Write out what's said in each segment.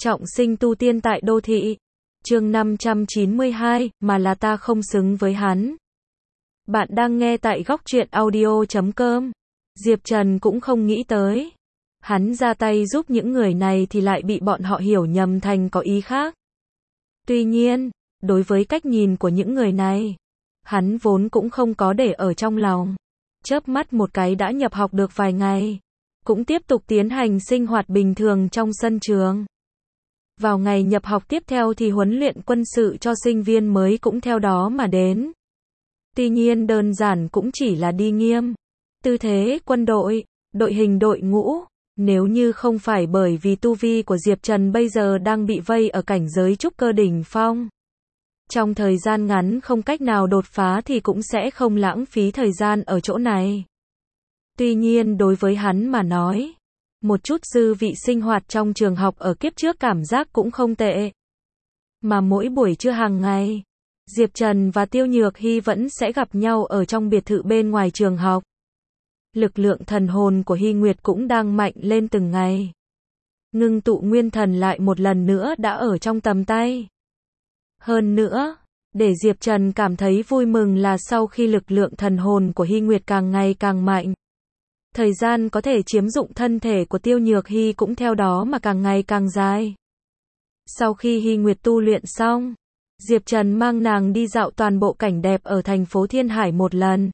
Trọng sinh tu tiên tại đô thị. Chương 592, mà là ta không xứng với hắn. Bạn đang nghe tại góc truyện audio.com. Diệp Trần cũng không nghĩ tới. Hắn ra tay giúp những người này thì lại bị bọn họ hiểu nhầm thành có ý khác. Tuy nhiên, đối với cách nhìn của những người này, hắn vốn cũng không có để ở trong lòng. Chớp mắt một cái đã nhập học được vài ngày, cũng tiếp tục tiến hành sinh hoạt bình thường trong sân trường. Vào ngày nhập học tiếp theo thì huấn luyện quân sự cho sinh viên mới cũng theo đó mà đến. Tuy nhiên đơn giản cũng chỉ là đi nghiêm tư thế quân đội, đội hình đội ngũ. Nếu như không phải bởi vì tu vi của Diệp Trần bây giờ đang bị vây ở cảnh giới trúc cơ đỉnh phong, trong thời gian ngắn không cách nào đột phá thì cũng sẽ không lãng phí thời gian ở chỗ này. Tuy nhiên đối với hắn mà nói, một chút dư vị sinh hoạt trong trường học ở kiếp trước cảm giác cũng không tệ. Mà mỗi buổi trưa hàng ngày, Diệp Trần và Tiêu Nhược Hy vẫn sẽ gặp nhau ở trong biệt thự bên ngoài trường học. Lực lượng thần hồn của Hy Nguyệt cũng đang mạnh lên từng ngày. Ngưng tụ nguyên thần lại một lần nữa đã ở trong tầm tay. Hơn nữa, để Diệp Trần cảm thấy vui mừng là sau khi lực lượng thần hồn của Hy Nguyệt càng ngày càng mạnh, thời gian có thể chiếm dụng thân thể của Tiêu Nhược Hy cũng theo đó mà càng ngày càng dài. Sau khi Hy Nguyệt tu luyện xong, Diệp Trần mang nàng đi dạo toàn bộ cảnh đẹp ở thành phố Thiên Hải một lần.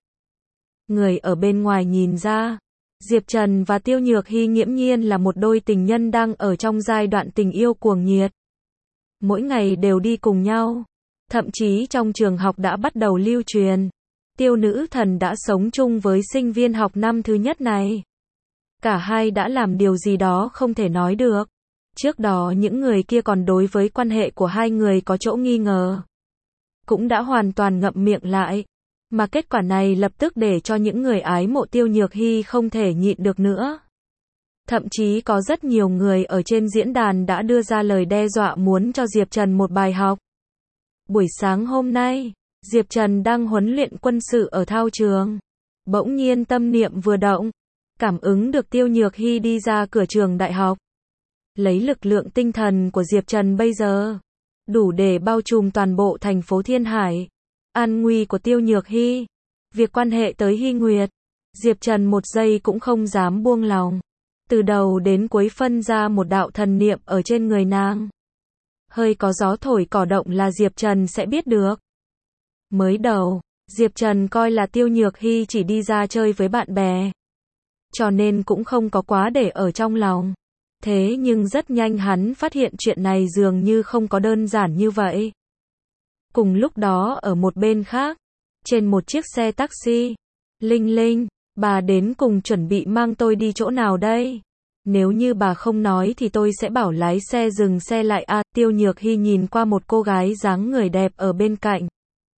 Người ở bên ngoài nhìn ra, Diệp Trần và Tiêu Nhược Hy nghiễm nhiên là một đôi tình nhân đang ở trong giai đoạn tình yêu cuồng nhiệt. Mỗi ngày đều đi cùng nhau, thậm chí trong trường học đã bắt đầu lưu truyền. Tiêu nữ thần đã sống chung với sinh viên học năm thứ nhất này. Cả hai đã làm điều gì đó không thể nói được. Trước đó những người kia còn đối với quan hệ của hai người có chỗ nghi ngờ, cũng đã hoàn toàn ngậm miệng lại. Mà kết quả này lập tức để cho những người ái mộ Tiêu Nhược Hy không thể nhịn được nữa. Thậm chí có rất nhiều người ở trên diễn đàn đã đưa ra lời đe dọa muốn cho Diệp Trần một bài học. Buổi sáng hôm nay, Diệp Trần đang huấn luyện quân sự ở thao trường. Bỗng nhiên tâm niệm vừa động, cảm ứng được Tiêu Nhược Hy đi ra cửa trường đại học. Lấy lực lượng tinh thần của Diệp Trần bây giờ, đủ để bao trùm toàn bộ thành phố Thiên Hải. An nguy của Tiêu Nhược Hy, việc quan hệ tới Hy Nguyệt, Diệp Trần một giây cũng không dám buông lòng. Từ đầu đến cuối phân ra một đạo thần niệm ở trên người nàng. Hơi có gió thổi cỏ động là Diệp Trần sẽ biết được. Mới đầu, Diệp Trần coi là Tiêu Nhược Hy chỉ đi ra chơi với bạn bè, cho nên cũng không có quá để ở trong lòng. Thế nhưng rất nhanh hắn phát hiện chuyện này dường như không có đơn giản như vậy. Cùng lúc đó ở một bên khác, trên một chiếc xe taxi, Linh Linh, bà đến cùng chuẩn bị mang tôi đi chỗ nào đây? Nếu như bà không nói thì tôi sẽ bảo lái xe dừng xe lại à. Tiêu Nhược Hy nhìn qua một cô gái dáng người đẹp ở bên cạnh.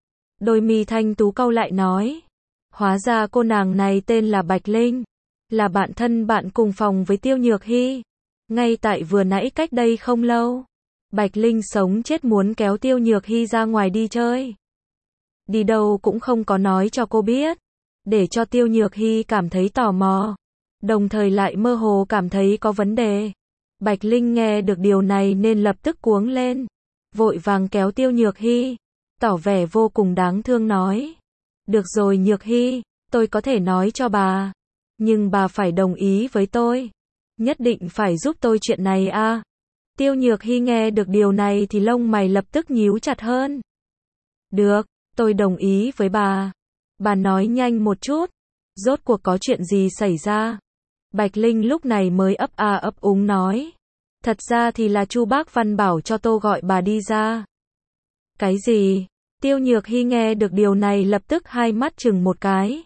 Đôi mi thanh tú cau lại nói. Hóa ra cô nàng này tên là Bạch Linh, là bạn thân bạn cùng phòng với Tiêu Nhược Hy. Ngay tại vừa nãy cách đây không lâu, Bạch Linh sống chết muốn kéo Tiêu Nhược Hy ra ngoài đi chơi. Đi đâu cũng không có nói cho cô biết, để cho Tiêu Nhược Hy cảm thấy tò mò, đồng thời lại mơ hồ cảm thấy có vấn đề. Bạch Linh nghe được điều này nên lập tức cuống lên, vội vàng kéo Tiêu Nhược Hy, tỏ vẻ vô cùng đáng thương nói. Được rồi Nhược Hy, tôi có thể nói cho bà, nhưng bà phải đồng ý với tôi. Nhất định phải giúp tôi chuyện này à. Tiêu Nhược Hy nghe được điều này thì lông mày lập tức nhíu chặt hơn. Được, tôi đồng ý với bà. Bà nói nhanh một chút. Rốt cuộc có chuyện gì xảy ra? Bạch Linh lúc này mới ấp a ấp úng nói. Thật ra thì là Chu Bác Văn bảo cho tôi gọi bà đi ra. Cái gì? Tiêu Nhược Hy nghe được điều này lập tức hai mắt chừng một cái.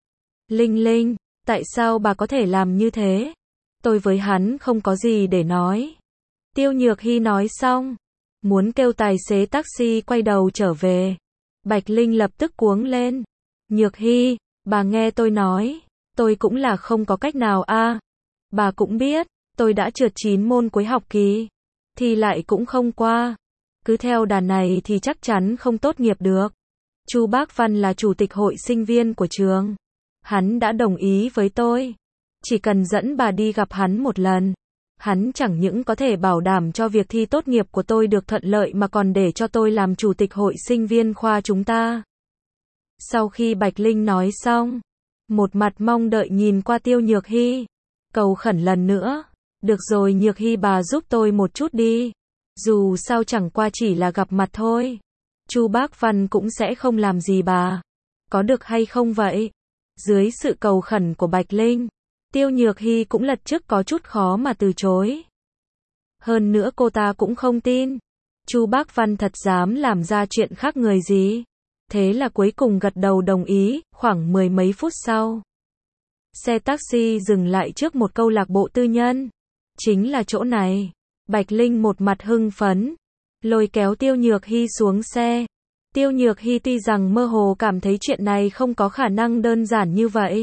Linh Linh, tại sao bà có thể làm như thế? Tôi với hắn không có gì để nói. Tiêu Nhược Hy nói xong, muốn kêu tài xế taxi quay đầu trở về. Bạch Linh lập tức cuống lên. Nhược Hy, bà nghe tôi nói, tôi cũng là không có cách nào à. Bà cũng biết, tôi đã trượt 9 môn cuối học kỳ, thì lại cũng không qua. Cứ theo đà này thì chắc chắn không tốt nghiệp được. Chu Bác Văn là chủ tịch hội sinh viên của trường. Hắn đã đồng ý với tôi. Chỉ cần dẫn bà đi gặp hắn một lần, Hắn chẳng những có thể bảo đảm cho việc thi tốt nghiệp của tôi được thuận lợi mà còn để cho tôi làm chủ tịch hội sinh viên khoa chúng ta. Sau khi Bạch Linh nói xong, một mặt mong đợi nhìn qua Tiêu Nhược Hy, cầu khẩn lần nữa, được rồi Nhược Hy bà giúp tôi một chút đi, dù sao chẳng qua chỉ là gặp mặt thôi, Chu Bác Văn cũng sẽ không làm gì bà, có được hay không vậy? Dưới sự cầu khẩn của Bạch Linh, Tiêu Nhược Hy cũng lật chức có chút khó mà từ chối. Hơn nữa cô ta cũng không tin Chu Bác Văn thật dám làm ra chuyện khác người gì. Thế là cuối cùng gật đầu đồng ý. Khoảng 10 mấy phút sau, xe taxi dừng lại trước một câu lạc bộ tư nhân. Chính là chỗ này. Bạch Linh một mặt hưng phấn, lôi kéo Tiêu Nhược Hy xuống xe. Tiêu Nhược Hy tuy rằng mơ hồ cảm thấy chuyện này không có khả năng đơn giản như vậy,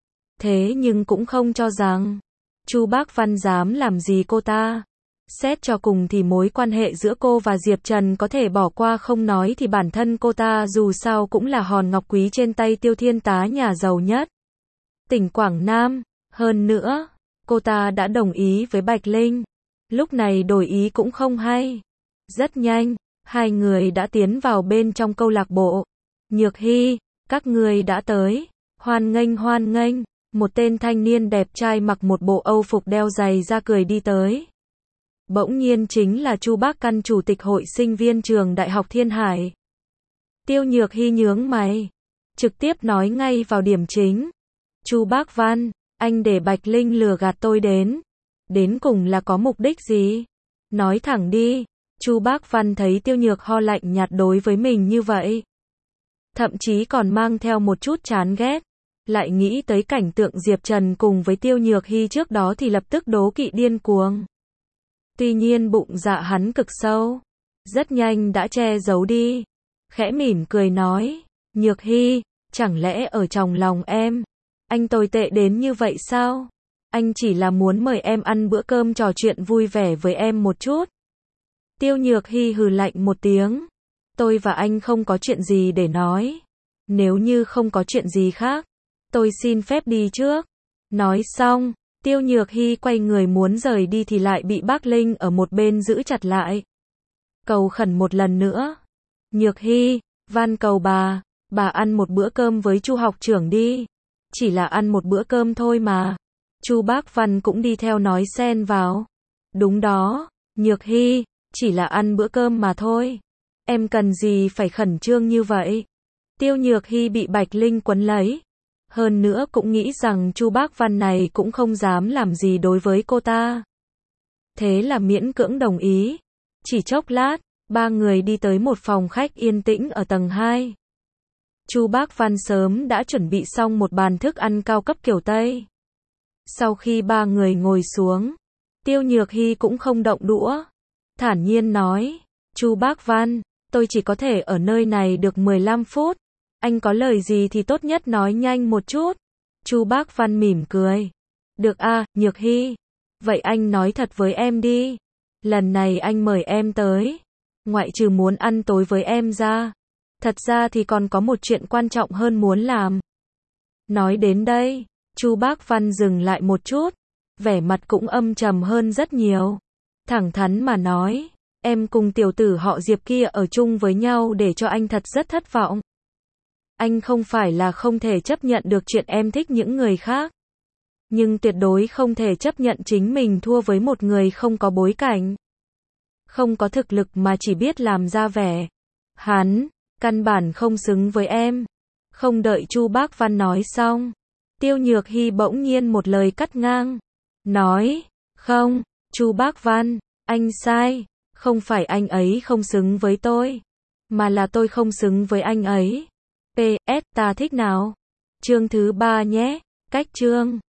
thế nhưng cũng không cho rằng Chu Bác Văn dám làm gì cô ta. Xét cho cùng thì mối quan hệ giữa cô và Diệp Trần có thể bỏ qua không nói thì bản thân cô ta dù sao cũng là hòn ngọc quý trên tay Tiêu Thiên Tá nhà giàu nhất tỉnh Quảng Nam. Hơn nữa, cô ta đã đồng ý với Bạch Linh. Lúc này đổi ý cũng không hay. Rất nhanh, hai người đã tiến vào bên trong câu lạc bộ. Nhược Hy, các người đã tới. Hoan nghênh hoan nghênh. Một tên thanh niên đẹp trai mặc một bộ Âu phục đeo giày da cười đi tới. Bỗng nhiên chính là Chu Bác Căn, chủ tịch hội sinh viên trường Đại học Thiên Hải. Tiêu Nhược Hy nhướng mày, trực tiếp nói ngay vào điểm chính. Chu Bác Văn, anh để Bạch Linh lừa gạt tôi đến cùng là có mục đích gì? Nói thẳng đi. Chu Bác Văn thấy Tiêu Nhược Ho lạnh nhạt đối với mình như vậy, thậm chí còn mang theo một chút chán ghét. Lại nghĩ tới cảnh tượng Diệp Trần cùng với Tiêu Nhược Hy trước đó thì lập tức đố kỵ điên cuồng. Tuy nhiên bụng dạ hắn cực sâu, rất nhanh đã che giấu đi. Khẽ mỉm cười nói, Nhược Hy, chẳng lẽ ở trong lòng em, anh tồi tệ đến như vậy sao? Anh chỉ là muốn mời em ăn bữa cơm trò chuyện vui vẻ với em một chút. Tiêu Nhược Hy hừ lạnh một tiếng, tôi và anh không có chuyện gì để nói. Nếu như không có chuyện gì khác, tôi xin phép đi trước. Nói xong, Tiêu Nhược Hy quay người muốn rời đi thì lại bị Bác Linh ở một bên giữ chặt lại. Cầu khẩn một lần nữa. Nhược Hy, van cầu bà ăn một bữa cơm với Chu học trưởng đi. Chỉ là ăn một bữa cơm thôi mà. Chu Bác Văn cũng đi theo nói xen vào. Đúng đó, Nhược Hy, chỉ là ăn bữa cơm mà thôi. Em cần gì phải khẩn trương như vậy? Tiêu Nhược Hy bị Bạch Linh quấn lấy. Hơn nữa cũng nghĩ rằng Chu Bác Văn này cũng không dám làm gì đối với cô ta. Thế là miễn cưỡng đồng ý. Chỉ chốc lát, ba người đi tới một phòng khách yên tĩnh ở tầng 2. Chu Bác Văn sớm đã chuẩn bị xong một bàn thức ăn cao cấp kiểu Tây. Sau khi ba người ngồi xuống, Tiêu Nhược Hy cũng không động đũa. Thản nhiên nói, Chu Bác Văn, tôi chỉ có thể ở nơi này được 15 phút. Anh có lời gì thì tốt nhất nói nhanh một chút. Chu Bác Văn mỉm cười. Được a, Nhược Hy. Vậy anh nói thật với em đi. Lần này anh mời em tới, ngoại trừ muốn ăn tối với em ra, thật ra thì còn có một chuyện quan trọng hơn muốn làm. Nói đến đây, Chu Bác Văn dừng lại một chút, vẻ mặt cũng âm trầm hơn rất nhiều. Thẳng thắn mà nói, em cùng tiểu tử họ Diệp kia ở chung với nhau để cho anh thật rất thất vọng. Anh không phải là không thể chấp nhận được chuyện em thích những người khác, nhưng tuyệt đối không thể chấp nhận chính mình thua với một người không có bối cảnh, không có thực lực mà chỉ biết làm ra vẻ. Hắn, căn bản không xứng với em. Không đợi Chu Bác Văn nói xong, Tiêu Nhược Hy bỗng nhiên một lời cắt ngang. Nói, không, Chu Bác Văn, anh sai. Không phải anh ấy không xứng với tôi, mà là tôi không xứng với anh ấy. PS, ta thích nào? Chương thứ 3 nhé. Cách chương